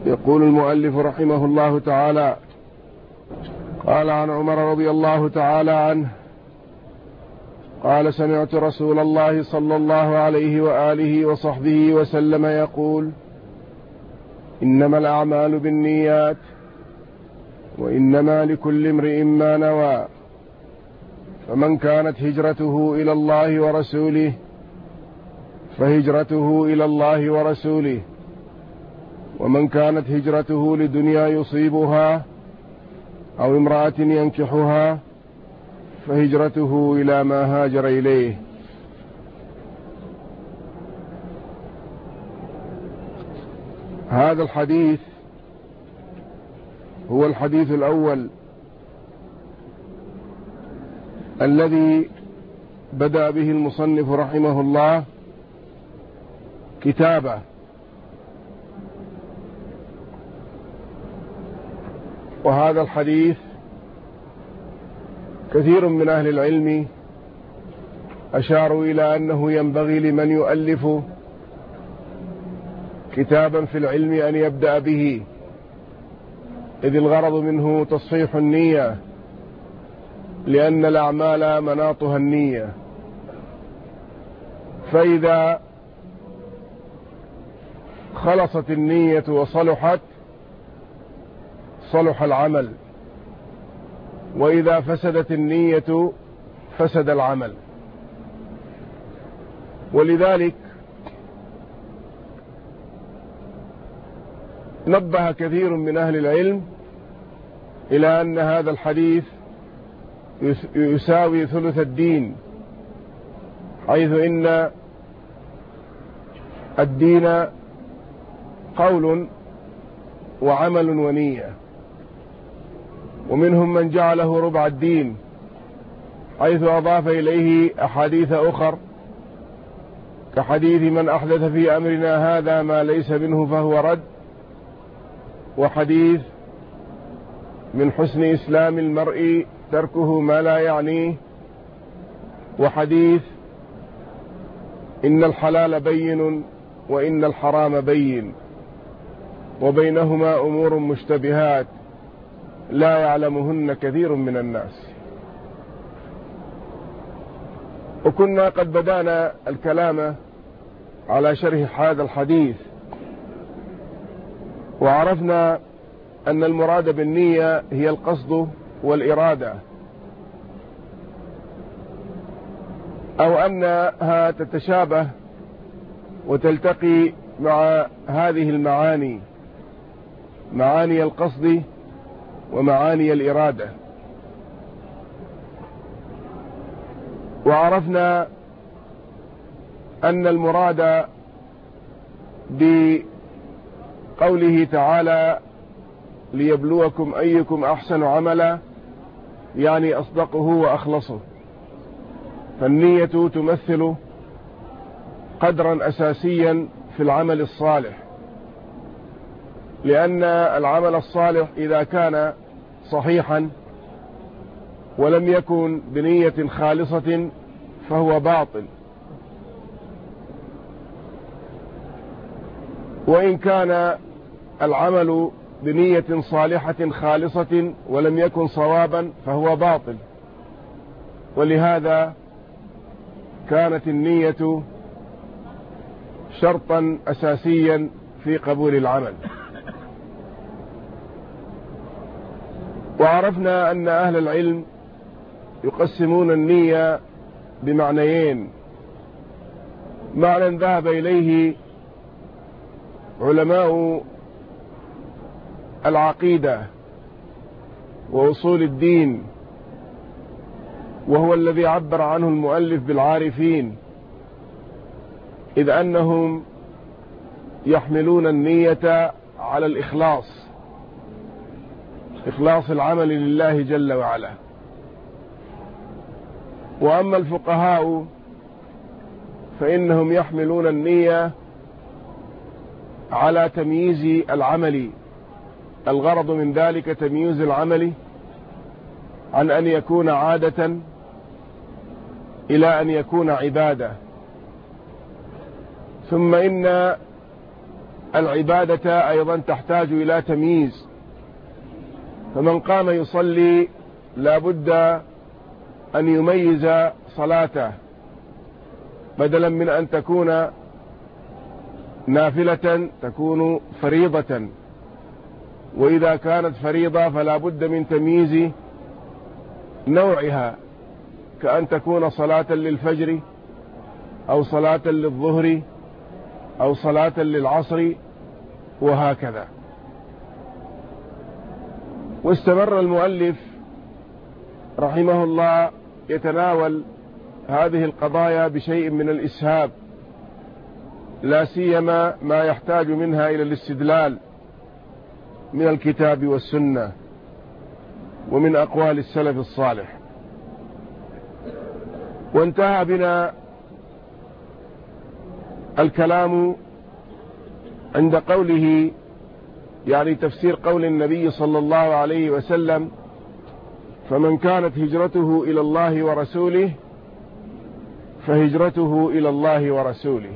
يقول المؤلف رحمه الله تعالى: قال عن عمر رضي الله تعالى عنه قال: سمعت رسول الله صلى الله عليه وآله وصحبه وسلم يقول: إنما الأعمال بالنيات وإنما لكل امرئ ما نوى، فمن كانت هجرته إلى الله ورسوله فهجرته إلى الله ورسوله، ومن كانت هجرته لدنيا يصيبها أو امرأة ينكحها فهجرته إلى ما هاجر إليه. هذا الحديث هو الحديث الأول الذي بدأ به المصنف رحمه الله كتابه، وهذا الحديث كثير من أهل العلم أشاروا إلى أنه ينبغي لمن يؤلف كتابا في العلم أن يبدأ به، إذ الغرض منه تصحيح النية، لأن الأعمال مناطها النية، فإذا خلصت النية وصلحت صلح العمل، وإذا فسدت النية فسد العمل. ولذلك نبه كثير من أهل العلم إلى أن هذا الحديث يساوي ثلث الدين، حيث إن الدين قول وعمل ونية، ومنهم من جعله ربع الدين، حيث أضاف إليه أحاديث أخر كحديث من أحدث في أمرنا هذا ما ليس منه فهو رد، وحديث من حسن إسلام المرء تركه ما لا يعنيه، وحديث إن الحلال بين وإن الحرام بين وبينهما أمور مشتبهات لا يعلمهن كثير من الناس. وكنا قد بدأنا الكلام على شرح هذا الحديث، وعرفنا أن المراد بالنية هي القصد والإرادة، أو أنها تتشابه وتلتقي مع هذه المعاني، معاني القصد ومعاني الإرادة. وعرفنا أن المراد بقوله تعالى ليبلوكم أيكم أحسن عملا يعني أصدقه وأخلصه، فالنية تمثل قدرا أساسيا في العمل الصالح، لأن العمل الصالح إذا كان صحيحا ولم يكن بنية خالصة فهو باطل، وإن كان العمل بنية صالحة خالصة ولم يكن صوابا فهو باطل. ولهذا كانت النية شرطا أساسيا في قبول العمل. وعرفنا أن أهل العلم يقسمون النية بمعنيين: معنى ذهب إليه علماء العقيدة وأصول الدين، وهو الذي عبر عنه المؤلف بالعارفين، إذ أنهم يحملون النية على الإخلاص، إخلاص العمل لله جل وعلا. وأما الفقهاء فإنهم يحملون النية على تمييز العمل، الغرض من ذلك تمييز العمل عن أن يكون عادة إلى أن يكون عبادة. ثم إن العبادة أيضا تحتاج إلى تمييز، فمن قام يصلي لا بد أن يميز صلاته، بدلا من أن تكون نافلة تكون فريضة، وإذا كانت فريضة فلا بد من تمييز نوعها، كأن تكون صلاة للفجر أو صلاة للظهر أو صلاة للعصر وهكذا. واستمر المؤلف رحمه الله يتناول هذه القضايا بشيء من الإسهاب، لا سيما ما يحتاج منها إلى الاستدلال من الكتاب والسنة ومن أقوال السلف الصالح. وانتهى بنا الكلام عند قوله، يعني تفسير قول النبي صلى الله عليه وسلم: فمن كانت هجرته إلى الله ورسوله فهجرته إلى الله ورسوله،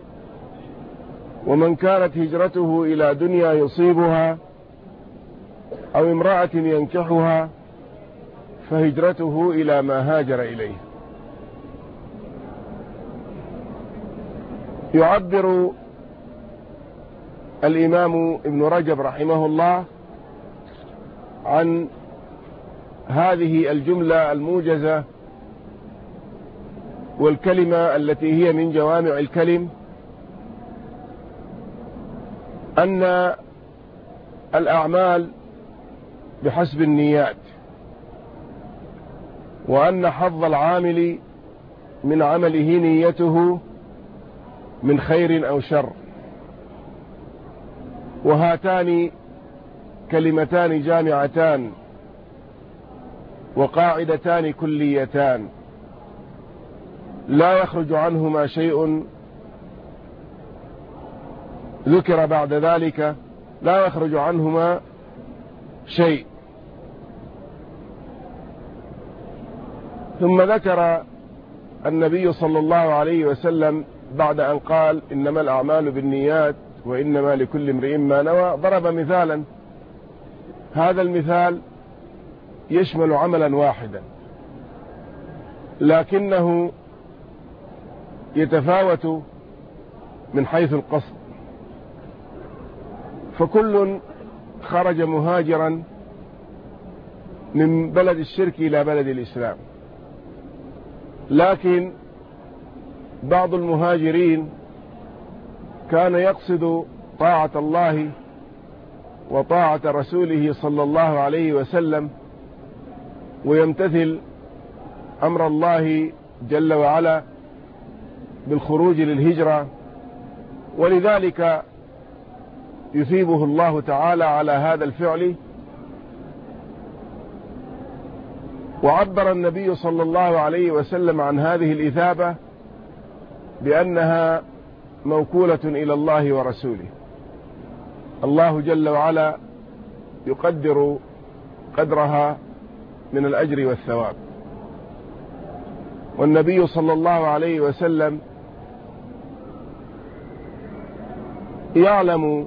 ومن كانت هجرته إلى دنيا يصيبها أو امرأة ينكحها فهجرته إلى ما هاجر إليه. يعبر الإمام ابن رجب رحمه الله عن هذه الجملة الموجزة والكلمة التي هي من جوامع الكلم، أن الأعمال بحسب النيات، وأن حظ العامل من عمله نيته من خير أو شر، وهاتان كلمتان جامعتان وقاعدتان كليتان لا يخرج عنهما شيء ذكر بعد ذلك، لا يخرج عنهما شيء. ثم ذكر النبي صلى الله عليه وسلم بعد أن قال إنما الأعمال بالنيات وإنما لكل امرئ ما نوى، ضرب مثالا، هذا المثال يشمل عملا واحدا لكنه يتفاوت من حيث القصد، فكل خرج مهاجرا من بلد الشرك إلى بلد الإسلام، لكن بعض المهاجرين كان يقصد طاعة الله وطاعة رسوله صلى الله عليه وسلم، ويمتثل أمر الله جل وعلا بالخروج للهجرة، ولذلك يثيبه الله تعالى على هذا الفعل. وعبر النبي صلى الله عليه وسلم عن هذه الإثابة بأنها موكولة إلى الله ورسوله، الله جل وعلا يقدر قدرها من الأجر والثواب، والنبي صلى الله عليه وسلم يعلم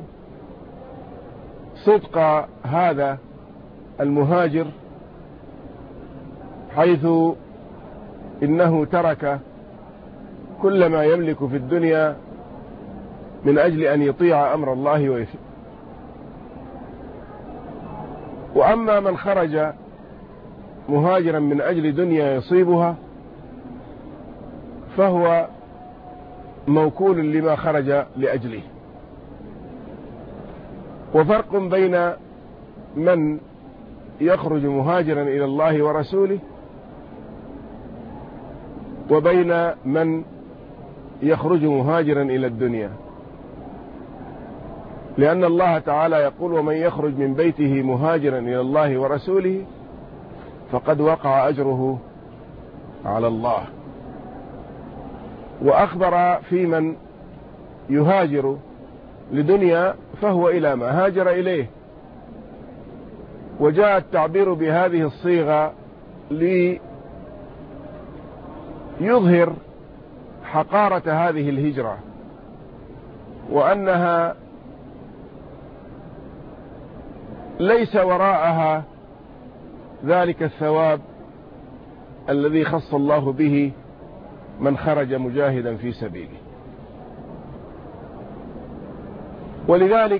صدق هذا المهاجر، حيث إنه ترك كل ما يملك في الدنيا من أجل أن يطيع أمر الله ويفعل. وأما من خرج مهاجرا من أجل دنيا يصيبها فهو موكول لما خرج لأجله. وفرق بين من يخرج مهاجرا إلى الله ورسوله وبين من يخرج مهاجرا إلى الدنيا، لأن الله تعالى يقول: ومن يخرج من بيته مهاجرا إلى الله ورسوله فقد وقع أجره على الله. وأخبر في من يهاجر لدنيا فهو إلى ما هاجر إليه، وجاء التعبير بهذه الصيغة ليظهر حقارة هذه الهجرة، وأنها ليس وراءها ذلك الثواب الذي خص الله به من خرج مجاهدا في سبيله. ولذلك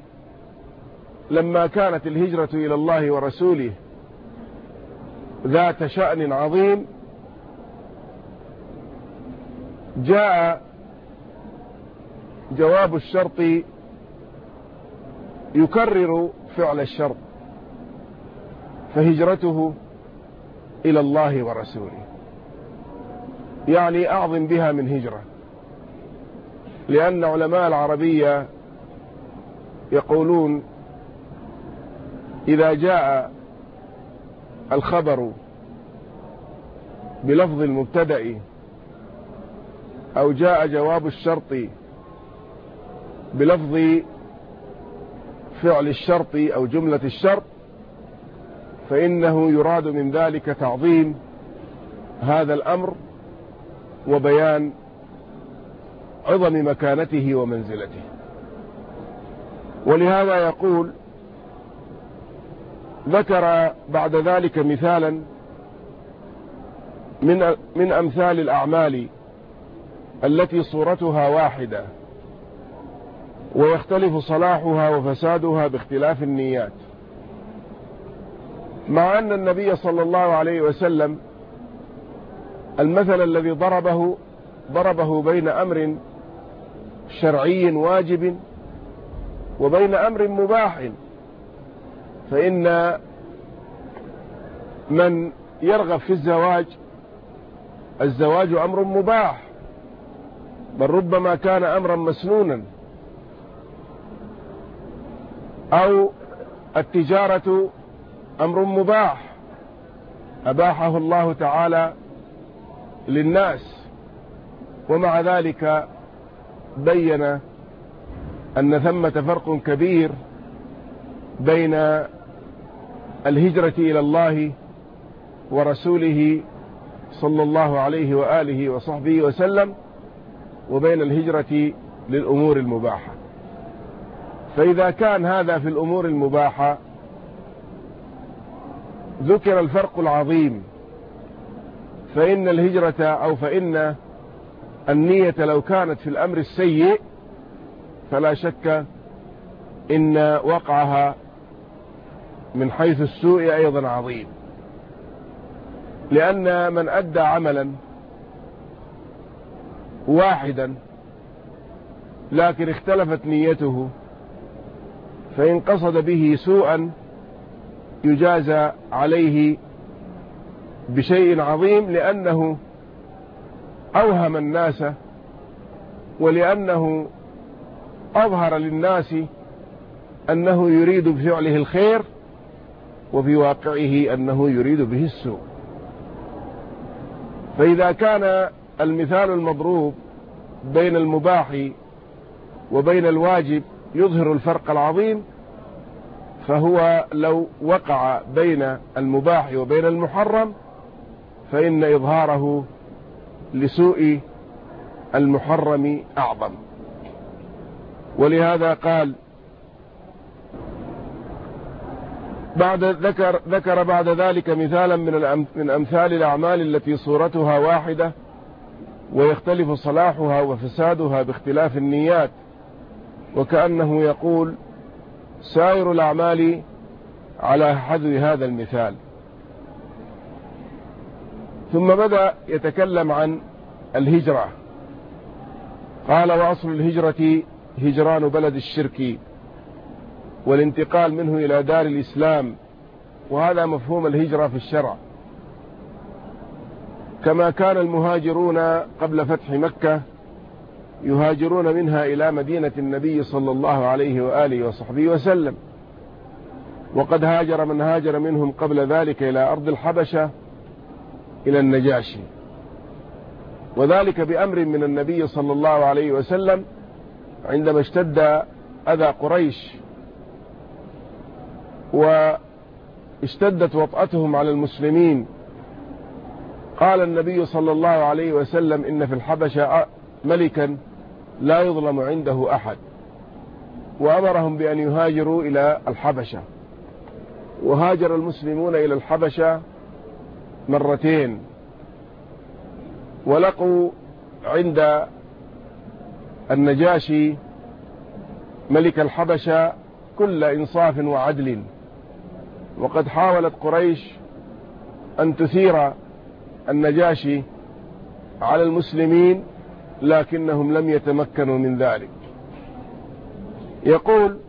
لما كانت الهجرة إلى الله ورسوله ذات شأن عظيم، جاء جواب الشرط يكرر فعل الشرط، فهجرته إلى الله ورسوله يعني أعظم بها من هجرة، لأن علماء العربية يقولون إذا جاء الخبر بلفظ المبتدأ أو جاء جواب الشرط بلفظ فعل الشرط أو جملة الشرط، فإنه يراد من ذلك تعظيم هذا الأمر وبيان عظم مكانته ومنزلته. ولهذا يقول ذكر بعد ذلك مثالا من أمثال الأعمال التي صورتها واحدة ويختلف صلاحها وفسادها باختلاف النيات، مع أن النبي صلى الله عليه وسلم المثل الذي ضربه بين أمر شرعي واجب وبين أمر مباح. فإن من يرغب في الزواج أمر مباح، بل ربما كان أمرا مسنونا، أو التجارة أمر مباح أباحه الله تعالى للناس، ومع ذلك بين أن ثمة فرق كبير بين الهجرة إلى الله ورسوله صلى الله عليه وآله وصحبه وسلم وبين الهجرة للأمور المباحة. فإذا كان هذا في الأمور المباحة ذكر الفرق العظيم، فإن الهجرة أو فإن النية لو كانت في الأمر السيء فلا شك إن وقعها من حيث السوء أيضا عظيم، لأن من أدى عملا واحدا لكن اختلفت نيته فإن قصد به سوءا يجازى عليه بشيء عظيم، لأنه أوهم الناس ولأنه أظهر للناس أنه يريد بفعله الخير وفي واقعه أنه يريد به السوء. فإذا كان المثال المضروب بين المباح وبين الواجب يظهر الفرق العظيم، فهو لو وقع بين المباح وبين المحرم فإن إظهاره لسوء المحرم أعظم. ولهذا قال ذكر بعد ذلك مثالا من أمثال الأعمال التي صورتها واحدة ويختلف صلاحها وفسادها باختلاف النيات، وكأنه يقول سائر الأعمال على حذو هذا المثال. ثم بدأ يتكلم عن الهجرة، قال وأصل الهجرة هجران بلد الشرك والانتقال منه إلى دار الإسلام، وهذا مفهوم الهجرة في الشرع، كما كان المهاجرون قبل فتح مكة يهاجرون منها إلى مدينة النبي صلى الله عليه وآله وصحبه وسلم، وقد هاجر من هاجر منهم قبل ذلك إلى أرض الحبشة إلى النجاشي، وذلك بأمر من النبي صلى الله عليه وسلم عندما اشتد أذى قريش واشتدت وطأتهم على المسلمين. قال النبي صلى الله عليه وسلم إن في الحبشة ملكا لا يظلم عنده أحد، وأمرهم بأن يهاجروا إلى الحبشة، وهاجر المسلمون إلى الحبشة مرتين، ولقوا عند النجاشي ملك الحبشة كل إنصاف وعدل، وقد حاولت قريش أن تثير النجاشي على المسلمين لكنهم لم يتمكنوا من ذلك. يقول: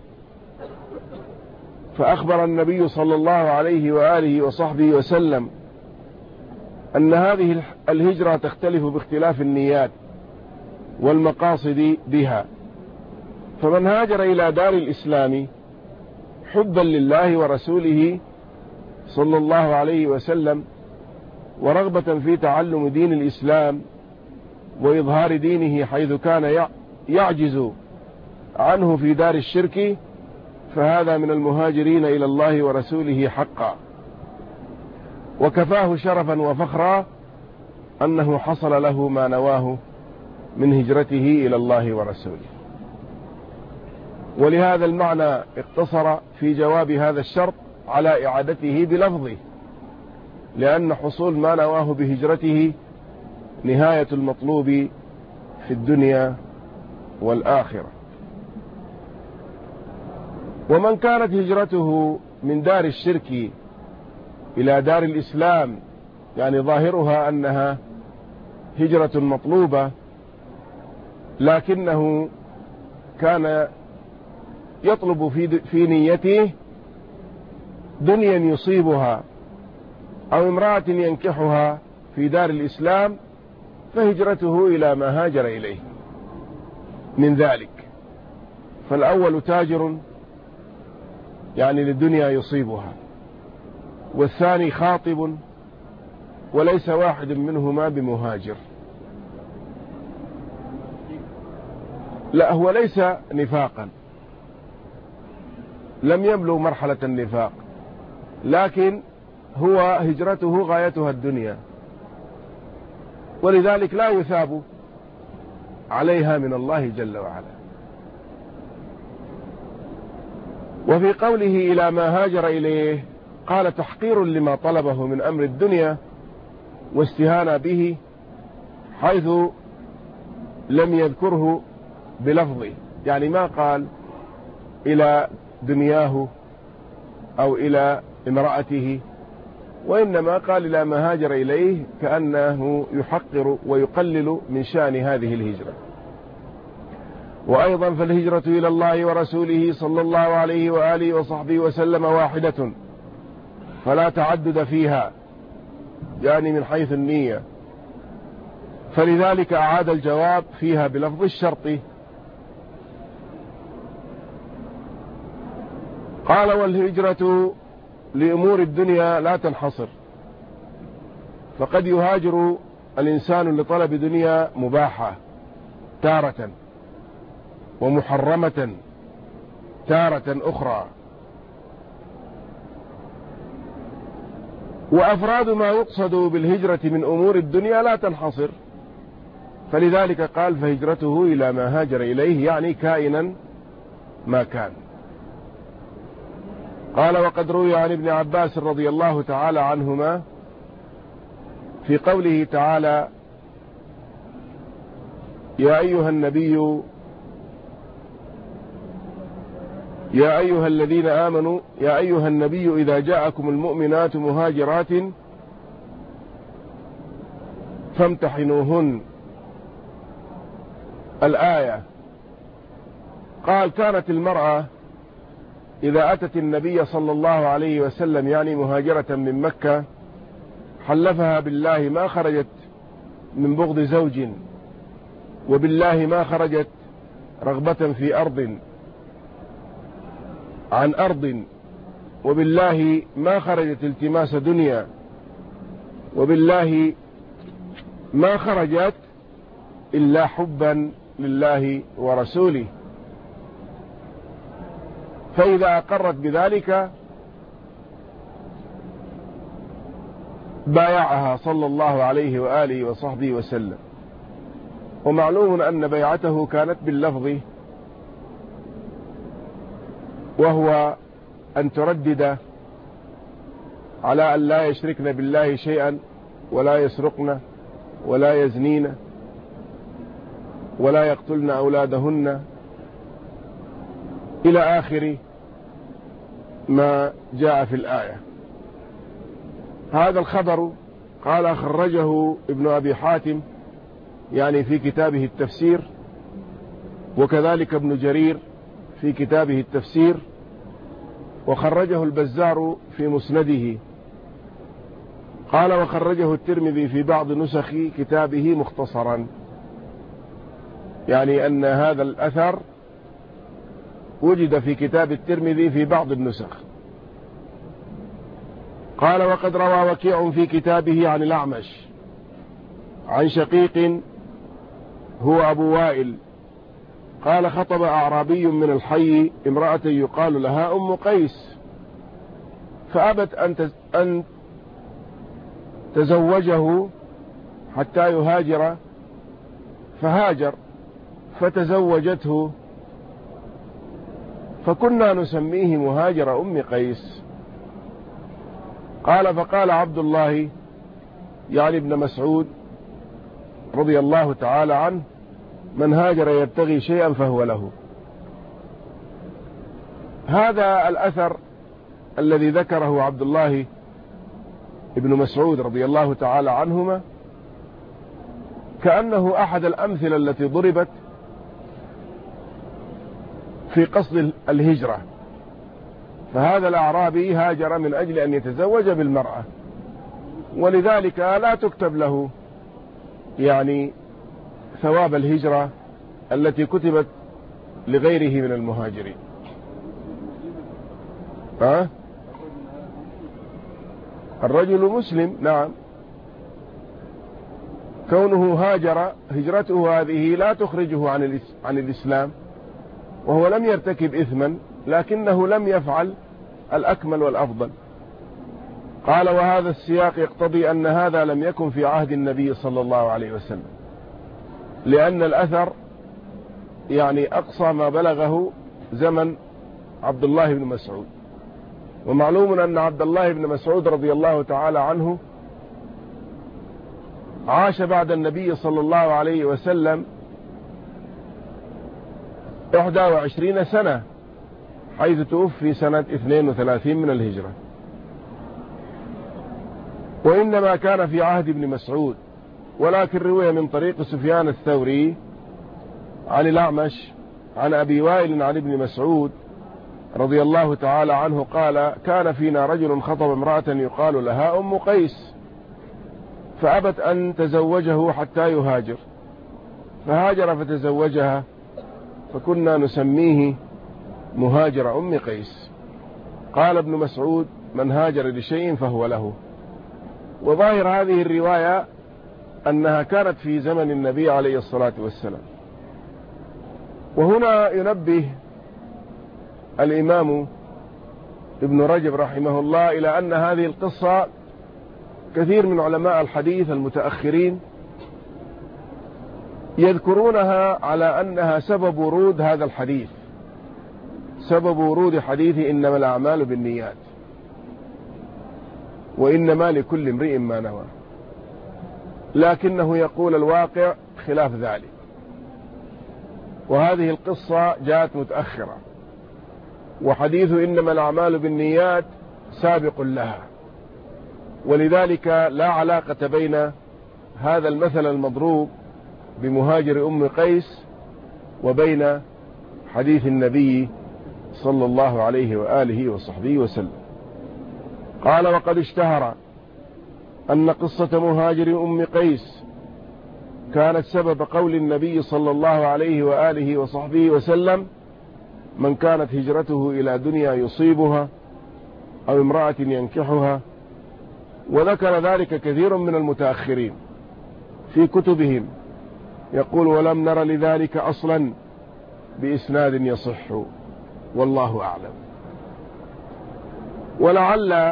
فأخبر النبي صلى الله عليه وآله وصحبه وسلم أن هذه الهجرة تختلف باختلاف النيات والمقاصد بها، فمن هاجر إلى دار الإسلام حبا لله ورسوله صلى الله عليه وسلم ورغبة في تعلم دين الإسلام وإظهار دينه حيث كان يعجز عنه في دار الشرك، فهذا من المهاجرين إلى الله ورسوله حقا، وكفاه شرفا وفخرا أنه حصل له ما نواه من هجرته إلى الله ورسوله. ولهذا المعنى اقتصر في جواب هذا الشرط على إعادته بلفظه، لأن حصول ما نواه بهجرته نهاية المطلوب في الدنيا والآخرة. ومن كانت هجرته من دار الشرك إلى دار الإسلام، يعني ظاهرها أنها هجرة مطلوبة، لكنه كان يطلب في نيته دنيا يصيبها أو امرأة ينكحها في دار الإسلام، فهجرته إلى ما هاجر إليه من ذلك. فالأول تاجر يعني للدنيا يصيبها، والثاني خاطب، وليس واحد منهما بمهاجر. لا، هو ليس نفاقا، لم يبلغ مرحلة النفاق، لكن هو هجرته غايتها الدنيا، ولذلك لا يثاب عليها من الله جل وعلا. وفي قوله إلى ما هاجر إليه قال تحقير لما طلبه من أمر الدنيا واستهانة به، حيث لم يذكره بلفظه، يعني ما قال إلى دنياه أو إلى امرأته، وإنما قال إلى ما هاجر إليه، كأنه يحقر ويقلل من شأن هذه الهجرة. وأيضا فالهجرة إلى الله ورسوله صلى الله عليه وآله وصحبه وسلم واحدة، فلا تعدد فيها، يعني من حيث النية، فلذلك أعاد الجواب فيها بلفظ الشرط. قال: والهجرة لأمور الدنيا لا تنحصر، فقد يهاجر الإنسان لطلب دنيا مباحة تارة، ومحرمة تارة أخرى. وأفراد ما يقصد بالهجرة من أمور الدنيا لا تنحصر، فلذلك قال فهجرته إلى ما هاجر إليه، يعني كائنا ما كان. قال: وقد روي عن ابن عباس رضي الله تعالى عنهما في قوله تعالى: يا أيها النبي يا أيها الذين آمنوا يا أيها النبي إذا جاءكم المؤمنات مهاجرات فامتحنوهن، الآية. قال: كانت المرأة إذا أتت النبي صلى الله عليه وسلم يعني مهاجرة من مكة حلفها بالله ما خرجت من بغض زوج، وبالله ما خرجت رغبة في أرض عن أرض، وبالله ما خرجت التماس دنيا، وبالله ما خرجت إلا حبا لله ورسوله. فإذا أقرت بذلك بايعها صلى الله عليه وآله وصحبه وسلم. ومعلوم أن بيعته كانت باللفظ، وهو أن تردد على أن لا يشركن بالله شيئا ولا يسرقن ولا يزنين ولا يقتلن أولادهن إلى آخر ما جاء في الآية. هذا الخبر قال خرجه ابن أبي حاتم يعني في كتابه التفسير، وكذلك ابن جرير في كتابه التفسير، وخرجه البزار في مسنده. قال وخرجه الترمذي في بعض نسخ كتابه مختصرا، يعني أن هذا الأثر وجد في كتاب الترمذي في بعض النسخ. قال وقد روى وكيع في كتابه عن الأعمش عن شقيق هو أبو وائل قال خطب أعرابي من الحي امرأة يقال لها أم قيس، فأبت أن تزوجه حتى يهاجر، فهاجر فتزوجته، فكنا نسميه مهاجر أم قيس. قال فقال عبد الله يعني ابن مسعود رضي الله تعالى عنه من هاجر يبتغي شيئا فهو له. هذا الأثر الذي ذكره عبد الله ابن مسعود رضي الله تعالى عنهما كأنه أحد الأمثلة التي ضربت في قصد الهجرة. فهذا الأعرابي هاجر من أجل أن يتزوج بالمرأة، ولذلك لا تكتب له يعني ثواب الهجرة التي كتبت لغيره من المهاجرين. الرجل مسلم، نعم، كونه هاجر هجرته هذه لا تخرجه عن الإسلام، وهو لم يرتكب إثما لكنه لم يفعل الأكمل والأفضل. قال وهذا السياق يقتضي أن هذا لم يكن في عهد النبي صلى الله عليه وسلم، لأن الأثر يعني أقصى ما بلغه زمن عبد الله بن مسعود، ومعلوم أن عبد الله بن مسعود رضي الله تعالى عنه عاش بعد النبي صلى الله عليه وسلم 21 سنة، حيث توفي سنة 32 من الهجرة، وإنما كان في عهد ابن مسعود. ولكن روي من طريق سفيان الثوري عن الأعمش عن أبي وائل عن ابن مسعود رضي الله تعالى عنه قال كان فينا رجل خطب امرأة يقال لها أم قيس، فأبت أن تزوجه حتى يهاجر، فهاجر فتزوجها، فكنا نسميه مهاجر أم قيس. قال ابن مسعود من هاجر لشيء فهو له. وظاهر هذه الرواية أنها كانت في زمن النبي عليه الصلاة والسلام. وهنا ينبه الإمام ابن رجب رحمه الله إلى أن هذه القصة كثير من علماء الحديث المتأخرين يذكرونها على أنها سبب ورود هذا الحديث، سبب ورود حديث إنما الأعمال بالنيات وإنما لكل امرئ ما نوى، لكنه يقول الواقع خلاف ذلك. وهذه القصة جاءت متأخرة، وحديث إنما الأعمال بالنيات سابق لها، ولذلك لا علاقة بين هذا المثل المضروب بمهاجر أم قيس وبين حديث النبي صلى الله عليه وآله وصحبه وسلم. قال وقد اشتهر أن قصة مهاجر أم قيس كانت سبب قول النبي صلى الله عليه وآله وصحبه وسلم من كانت هجرته إلى دنيا يصيبها أو امرأة ينكحها. وذكر ذلك كثير من المتأخرين في كتبهم، يقول ولم نر لذلك أصلا بإسناد يصح، والله أعلم. ولعل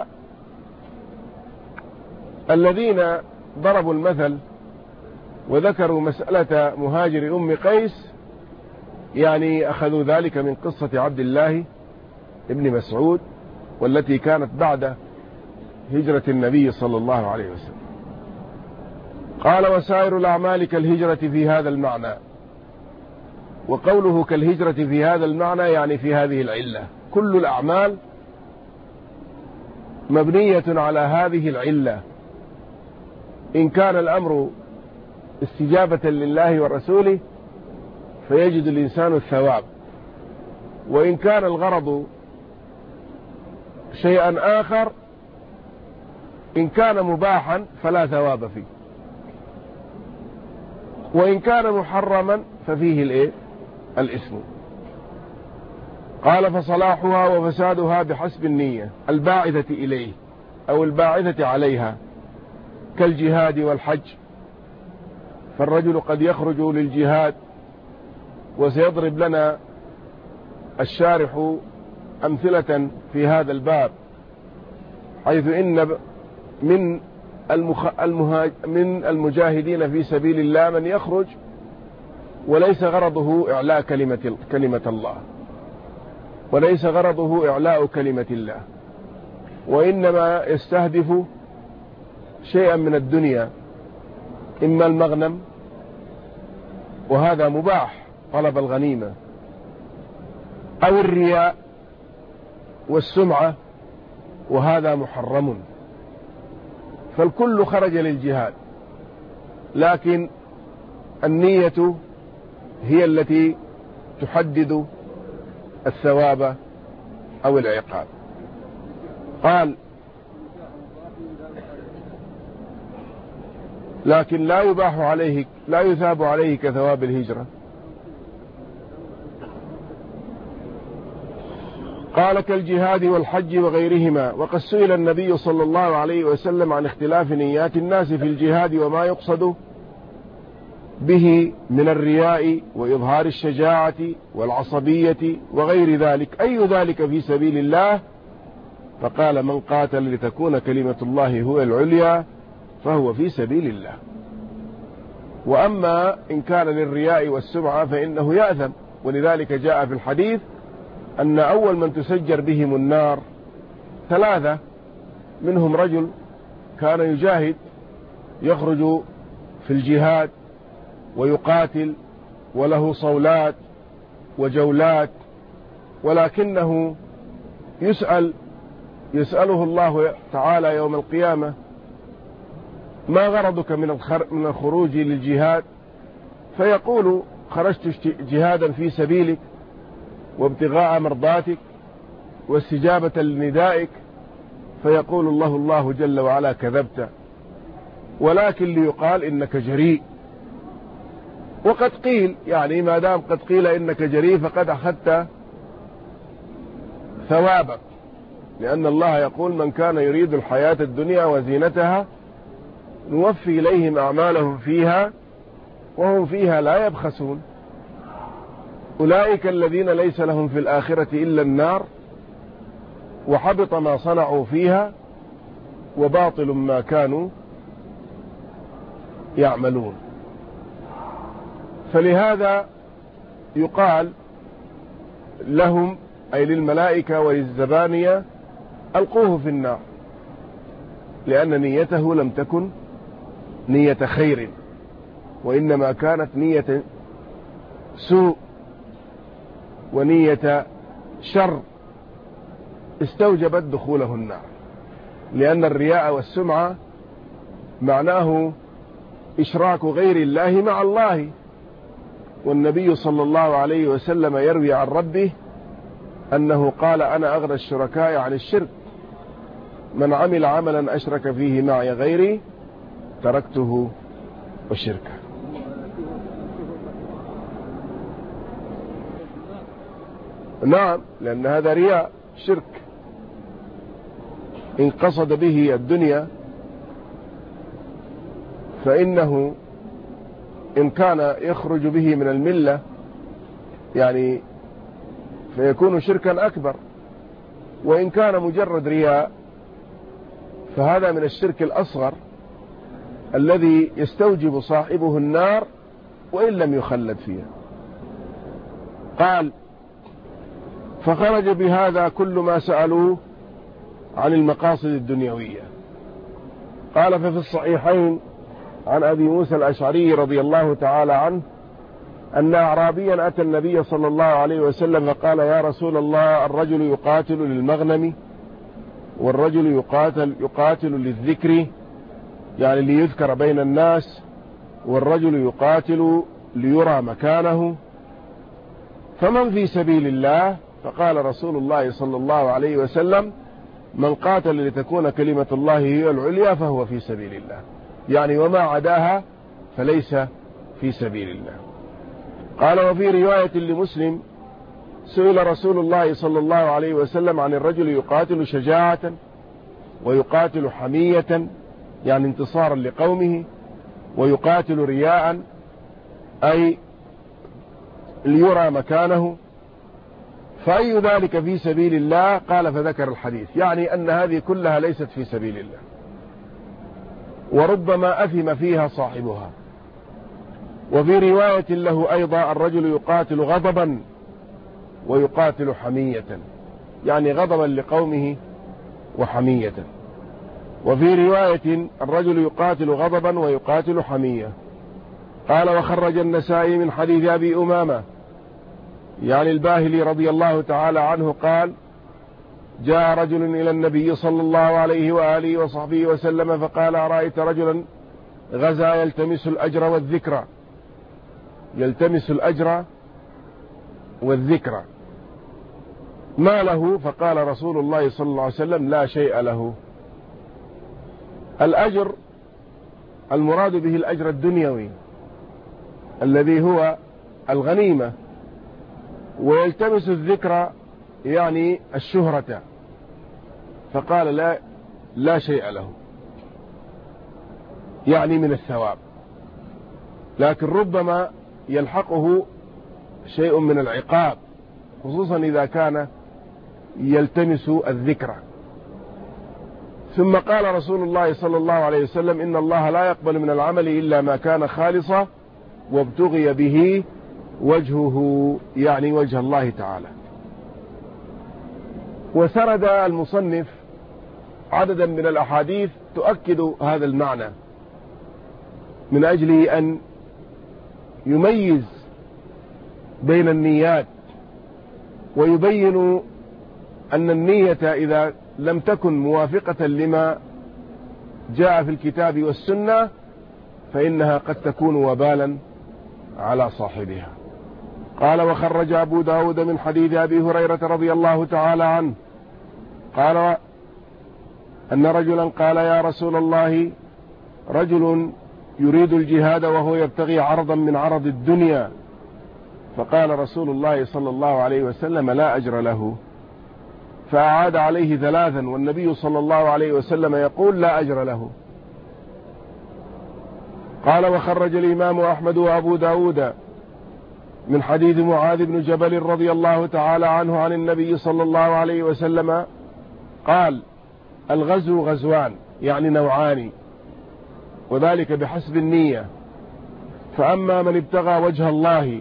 الذين ضربوا المثل وذكروا مسألة مهاجر أم قيس يعني أخذوا ذلك من قصة عبد الله ابن مسعود، والتي كانت بعد هجرة النبي صلى الله عليه وسلم. قال وسائر الأعمال كالهجرة في هذا المعنى. وقوله كالهجرة في هذا المعنى يعني في هذه العلة، كل الأعمال مبنية على هذه العلة. إن كان الأمر استجابة لله ورسوله فيجد الإنسان الثواب، وإن كان الغرض شيئا آخر إن كان مباحا فلا ثواب فيه، وإن كان محرما ففيه الإثم. قال فصلاحها وفسادها بحسب النية الباعثة إليه أو الباعثة عليها، كالجهاد والحج. فالرجل قد يخرج للجهاد، وسيضرب لنا الشارح أمثلة في هذا الباب، حيث إن من المجاهدين في سبيل الله من يخرج وليس غرضه إعلاء كلمة الله، وليس غرضه إعلاء كلمة الله، وإنما يستهدف شيئا من الدنيا، إما المغنم وهذا مباح طلب الغنيمة، أو الرياء والسمعة وهذا محرم. فالكل خرج للجهاد، لكن النية هي التي تحدد الثواب أو العقاب. قال لكن لا يباح عليه، لا يثاب عليه كثواب الهجرة. قال كالجهاد والحج وغيرهما. وقد سئل النبي صلى الله عليه وسلم عن اختلاف نيات الناس في الجهاد وما يقصد به من الرياء وإظهار الشجاعة والعصبية وغير ذلك، أي ذلك في سبيل الله؟ فقال من قاتل لتكون كلمة الله هو العليا فهو في سبيل الله. وأما إن كان للرياء والسمعة فإنه يأثم، ولذلك جاء في الحديث أن أول من تسجر بهم النار 3، منهم رجل كان يجاهد يخرج في الجهاد ويقاتل وله صولات وجولات، ولكنه يسأله الله تعالى يوم القيامة ما غرضك من الخروج للجهاد؟ فيقول خرجت جهادا في سبيلك وابتغاء مرضاتك واستجابة لندائك. فيقول الله جل وعلا كذبت، ولكن ليقال إنك جريء. وقد قيل، يعني ما دام قد قيل إنك جريء فقد أخذت ثوابك، لأن الله يقول من كان يريد الحياة الدنيا وزينتها نوفي إليهم أعمالهم فيها وهم فيها لا يبخسون، أولئك الذين ليس لهم في الآخرة إلا النار وحبط ما صنعوا فيها وباطل ما كانوا يعملون. فلهذا يقال لهم أي للملائكة وللزبانية ألقوه في النار، لأن نيته لم تكن نية خير، وإنما كانت نية سوء ونية شر استوجبت دخوله النار. لأن الرياء والسمعة معناه إشراك غير الله مع الله، والنبي صلى الله عليه وسلم يروي عن ربه أنه قال أنا أغنى الشركاء عن الشرك، من عمل عملا أشرك فيه معي غيري تركته وشركه. نعم، لأن هذا رياء شرك، إن قصد به الدنيا فإنه إن كان يخرج به من الملة يعني فيكون شركا أكبر، وإن كان مجرد رياء فهذا من الشرك الأصغر الذي يستوجب صاحبه النار وإن لم يخلد فيها. قال فخرج بهذا كل ما سألوه عن المقاصد الدنيوية. قال: ففي الصحيحين عن أبي موسى الأشعري رضي الله تعالى عنه أن أعرابيا أتى النبي صلى الله عليه وسلم فقال: يا رسول الله، الرجل يقاتل للمغنم، والرجل يقاتل للذكر، يعني ليذكر بين الناس، والرجل يقاتل ليرى مكانه، فمن في سبيل الله؟ فقال رسول الله صلى الله عليه وسلم: من قاتل لتكون كلمة الله هي العليا فهو في سبيل الله، يعني وما عداها فليس في سبيل الله. قال: وفي رواية لمسلم: سئل رسول الله صلى الله عليه وسلم عن الرجل يقاتل شجاعة ويقاتل حمية، يعني انتصارا لقومه، ويقاتل رياء أي ليرى مكانه، فأي ذلك في سبيل الله؟ قال: فذكر الحديث، يعني أن هذه كلها ليست في سبيل الله، وربما أثم فيها صاحبها. وفي رواية له أيضا: الرجل يقاتل غضبا ويقاتل حمية، يعني غضبا لقومه وحمية. وفي رواية: الرجل يقاتل غضبا ويقاتل حمية. قال: وخرج النسائي من حديث أبي أمامة، يعني الباهلي رضي الله تعالى عنه، قال: جاء رجل إلى النبي صلى الله عليه وآله وصحبه وسلم فقال: أرأيت رجلا غزا يلتمس الأجر والذكر، يلتمس الأجر والذكر، ما له؟ فقال رسول الله صلى الله عليه وسلم: لا شيء له. الأجر المراد به الأجر الدنيوي الذي هو الغنيمة، ويلتمس الذكر يعني الشهرة، فقال: لا شيء له، يعني من الثواب، لكن ربما يلحقه شيء من العقاب، خصوصا إذا كان يلتمس الذكر. ثم قال رسول الله صلى الله عليه وسلم: إن الله لا يقبل من العمل إلا ما كان خالصا وابتغي به وجهه، يعني وجه الله تعالى. وسرد المصنف عددا من الأحاديث تؤكد هذا المعنى، من أجل أن يميز بين النيات، ويبين أن النية إذا لم تكن موافقة لما جاء في الكتاب والسنة فإنها قد تكون وبالا على صاحبها. قال: وخرج أبو داود من حديث أبي هريرة رضي الله تعالى عنه قال أن رجلا قال: يا رسول الله، رجل يريد الجهاد وهو يبتغي عرضا من عرض الدنيا، فقال رسول الله صلى الله عليه وسلم: لا أجر له. فأعاد عليه ثلاثا، والنبي صلى الله عليه وسلم يقول: لا أجر له. قال: وخرج الإمام أحمد وأبو داود من حديث معاذ بن جبل رضي الله تعالى عنه عن النبي صلى الله عليه وسلم قال: الغزو غزوان، يعني نوعان، وذلك بحسب النية. فأما من ابتغى وجه الله،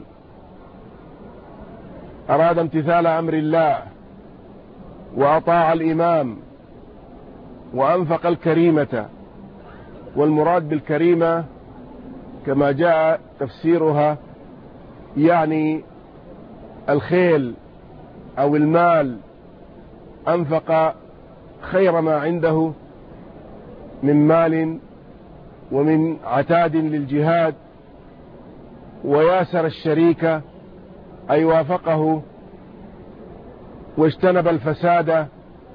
أراد امتثال أمر الله وأطاع الإمام وأنفق الكريمة، والمراد بالكريمة كما جاء تفسيرها يعني الخيل أو المال، أنفق خير ما عنده من مال ومن عتاد للجهاد، وياسر الشريك أي وافقه واجتنب الفساد،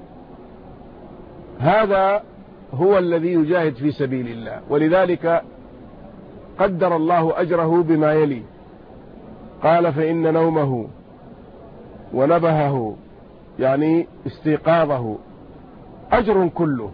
هذا هو الذي يجاهد في سبيل الله. ولذلك قدر الله أجره بما يلي، قال: فإن نومه ونبهه، يعني استيقاظه، أجر كله،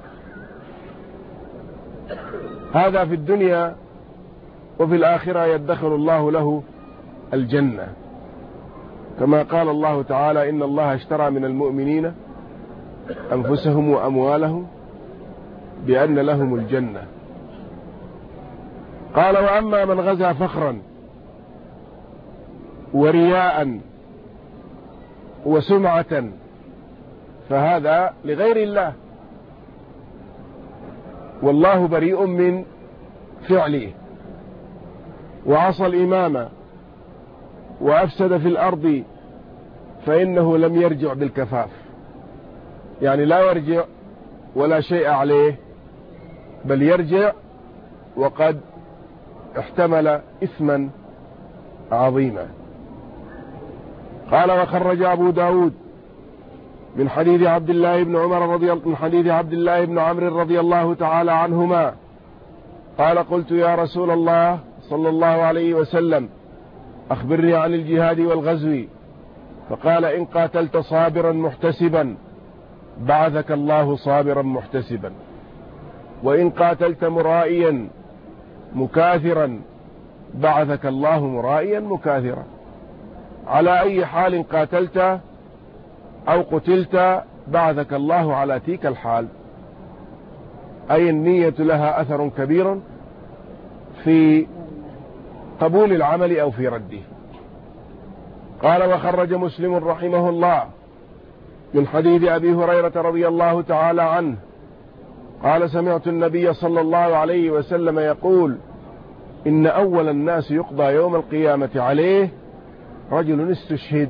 هذا في الدنيا، وفي الآخرة يدخر الله له الجنة، كما قال الله تعالى: إن الله اشترى من المؤمنين أنفسهم وأموالهم بأن لهم الجنة. قال: وأما من غزا فخرا ورياء وسمعة فهذا لغير الله، والله بريء من فعله. وعصى الإمام وأفسد في الأرض فإنه لم يرجع بالكفاف، يعني لا يرجع ولا شيء عليه، بل يرجع وقد احتمل إثما عظيما. قال: وخرج أبو داود من حديث عبد الله بن عمرو رضي الله تعالى عنهما قال: قلت يا رسول الله صلى الله عليه وسلم أخبرني عن الجهاد والغزو، فقال: إن قاتلت صابرا محتسبا بعثك الله صابرا محتسبا، وإن قاتلت مرائيا مكاثرا بعثك الله مرائيا مكاثرا. على أي حال قاتلت أو قتلت بعثك الله على تلك الحال، أي النية لها أثر كبير في قبول العمل أو في رده. قال: وخرج مسلم رحمه الله من حديث أبي هريرة رضي الله تعالى عنه قال: سمعت النبي صلى الله عليه وسلم يقول: إن أول الناس يقضى يوم القيامة عليه رجل استشهد،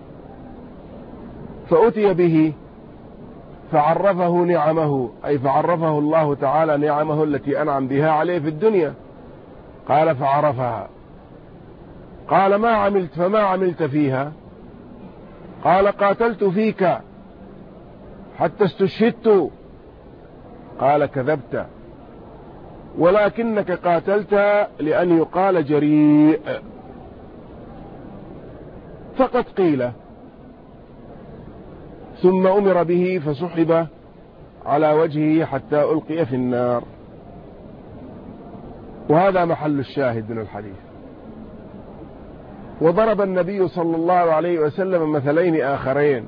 فأتي به فعرفه نعمه، أي فعرفه الله تعالى نعمه التي أنعم بها عليه في الدنيا. قال: فعرفها. قال: فما عملت فيها؟ قال: قاتلت فيك حتى استشهدت. قال: كذبت، ولكنك قاتلت لأن يقال جريء. فقد قيل. ثم أمر به فسحب على وجهه حتى ألقي في النار. وهذا محل الشاهد من الحديث. وضرب النبي صلى الله عليه وسلم مثلين آخرين.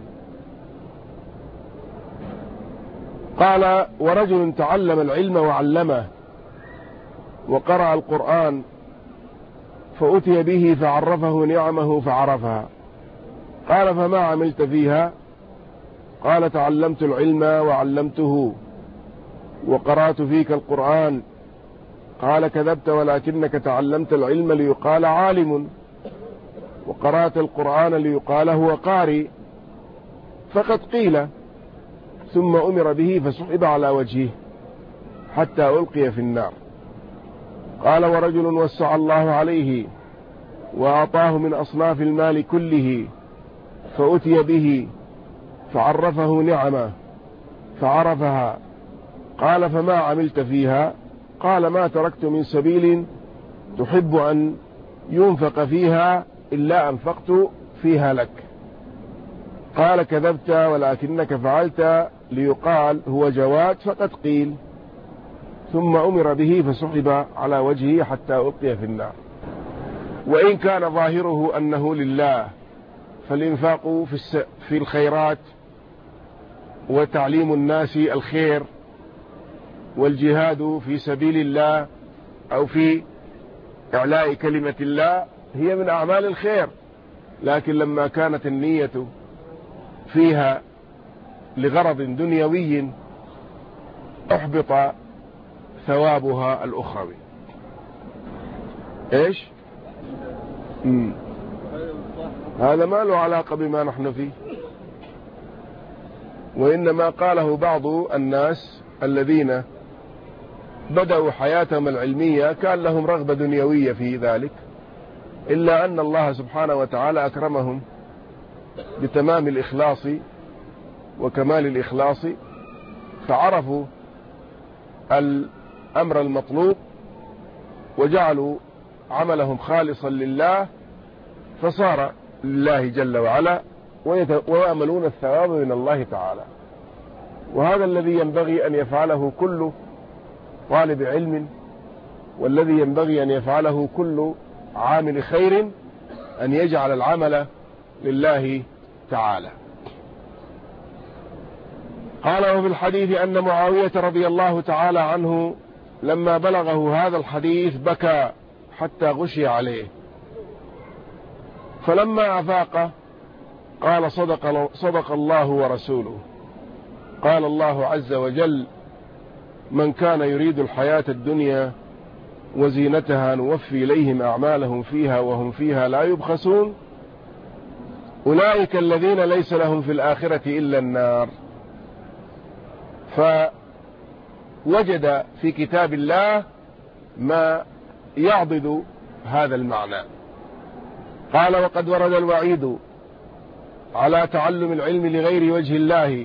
قال: ورجل تعلم العلم وعلمه وقرأ القرآن، فأتي به فعرفه نعمه فعرفها. قال: فما عملت فيها؟ قال: تعلمت العلم وعلمته وقرأت فيك القرآن. قال: كذبت، ولكنك تعلمت العلم ليقال عالم، وقرأت القرآن ليقال هو قارئ. فقد قيل. ثم أمر به فسحب على وجهه حتى ألقي في النار. قال: ورجل وسع الله عليه وأعطاه من أصناف المال كله، فأتي به فعرفه نعمه فعرفها. قال: فما عملت فيها؟ قال: ما تركت من سبيل تحب أن ينفق فيها إلا أنفقت فيها لك. قال: كذبت، ولكنك فعلت ليقال هو جواد. فقد قيل. ثم أمر به فسحب على وجهه حتى ألقي في النار. وإن كان ظاهره أنه لله، فالإنفاق في الخيرات وتعليم الناس الخير والجهاد في سبيل الله أو في إعلاء كلمة الله هي من أعمال الخير، لكن لما كانت النية فيها لغرض دنيوي أحبط ثوابها الأخروي. إيش؟ هذا ما له علاقة بما نحن فيه، وإنما قاله بعض الناس الذين بدأوا حياتهم العلمية كان لهم رغبة دنيوية في ذلك، إلا أن الله سبحانه وتعالى أكرمهم بتمام الإخلاص وكمال الإخلاص، فعرفوا الأمر المطلوب وجعلوا عملهم خالصا لله، فصار لله جل وعلا، ويأملون الثواب من الله تعالى. وهذا الذي ينبغي أن يفعله كل طالب علم، والذي ينبغي أن يفعله كل عامل خير، أن يجعل العمل لله تعالى. قال: وفي الحديث أن معاوية رضي الله تعالى عنه لما بلغه هذا الحديث بكى حتى غشي عليه، فلما أفاق قال: صدق الله ورسوله. قال الله عز وجل: من كان يريد الحياة الدنيا وزينتها نوفي إليهم أعمالهم فيها وهم فيها لا يبخسون أولئك الذين ليس لهم في الآخرة إلا النار. فوجد في كتاب الله ما يعضد هذا المعنى. قال: وقد ورد الوعيد على تعلم العلم لغير وجه الله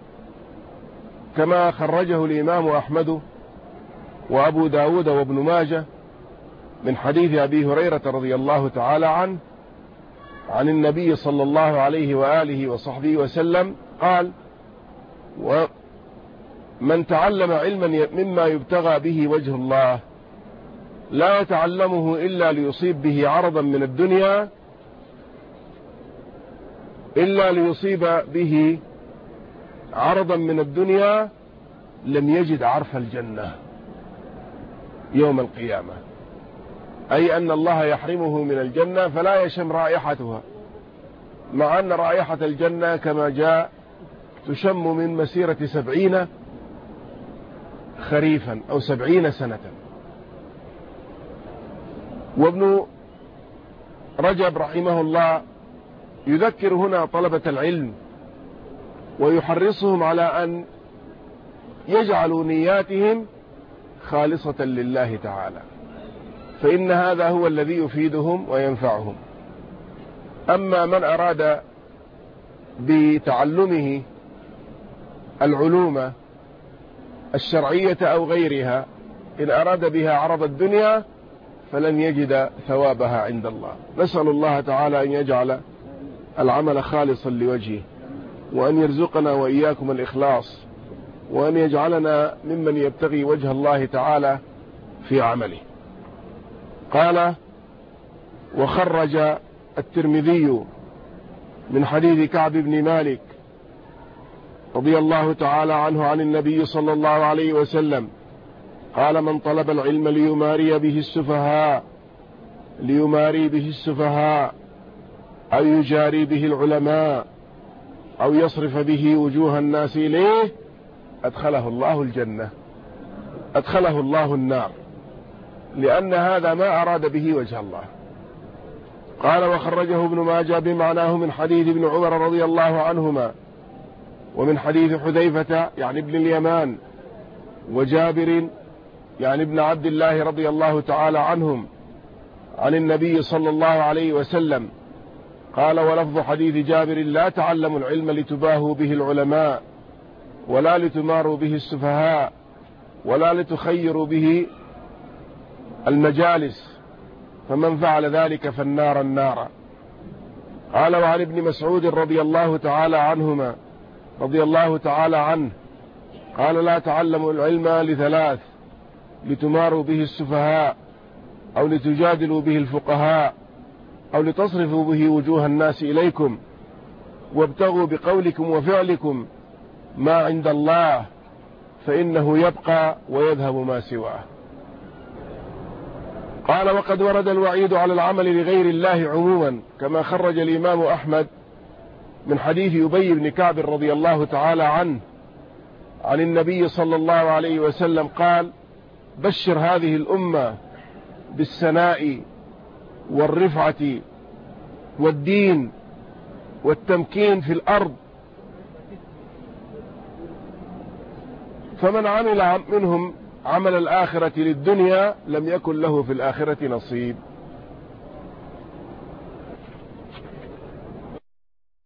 كما خرجه الإمام أحمد وأبو داود وابن ماجه من حديث أبي هريرة رضي الله تعالى عنه عن النبي صلى الله عليه وآله وصحبه وسلم قال: ومن تعلم علما مما يبتغى به وجه الله لا يتعلمه إلا ليصيب به عرضا من الدنيا لم يجد عرف الجنة يوم القيامة، أي أن الله يحرمه من الجنة فلا يشم رائحتها، مع أن رائحة الجنة كما جاء تشم من مسيرة 70 خريفا أو 70 سنة. وابن رجب رحمه الله يذكر هنا طلبة العلم ويحرصهم على أن يجعلوا نياتهم خالصة لله تعالى، فإن هذا هو الذي يفيدهم وينفعهم. أما من أراد بتعلمه العلوم الشرعية أو غيرها إن أراد بها عرض الدنيا فلن يجد ثوابها عند الله. نسأل الله تعالى أن يجعل العمل خالصا لوجهه، وأن يرزقنا وإياكم الإخلاص، وأن يجعلنا ممن يبتغي وجه الله تعالى في عمله. قال: وخرج الترمذي من حديث كعب بن مالك رضي الله تعالى عنه عن النبي صلى الله عليه وسلم قال: من طلب العلم ليماري به السفهاء أو يجاري به العلماء أو يصرف به وجوه الناس إليه أدخله الله الجنة، أدخله الله النار، لأن هذا ما أراد به وجه الله. قال: وخرجه ابن ماجه بمعناه من حديث ابن عمر رضي الله عنهما، ومن حديث حذيفة يعني ابن اليمان، وجابر يعني ابن عبد الله رضي الله تعالى عنهم عن النبي صلى الله عليه وسلم قال: ولفظ حديث جابر: لا تعلموا العلم لتباهوا به العلماء ولا لتماروا به السفهاء ولا لتخيروا به المجالس، فمن فعل ذلك فالنار النار. قال: وعن ابن مسعود رضي الله تعالى عنه قال: لا تعلموا العلم لثلاث: لتماروا به السفهاء أو لتجادلوا به الفقهاء أو لتصرفوا به وجوه الناس إليكم، وابتغوا بقولكم وفعلكم ما عند الله فإنه يبقى ويذهب ما سواه. قال: وقد ورد الوعيد على العمل لغير الله عموما كما خرج الإمام أحمد من حديث أبي بن كعب رضي الله تعالى عنه عن النبي صلى الله عليه وسلم قال: بشر هذه الأمة بالسناء والرفعة والدين والتمكين في الأرض، فمن عمل منهم عمل الآخرة للدنيا لم يكن له في الآخرة نصيب.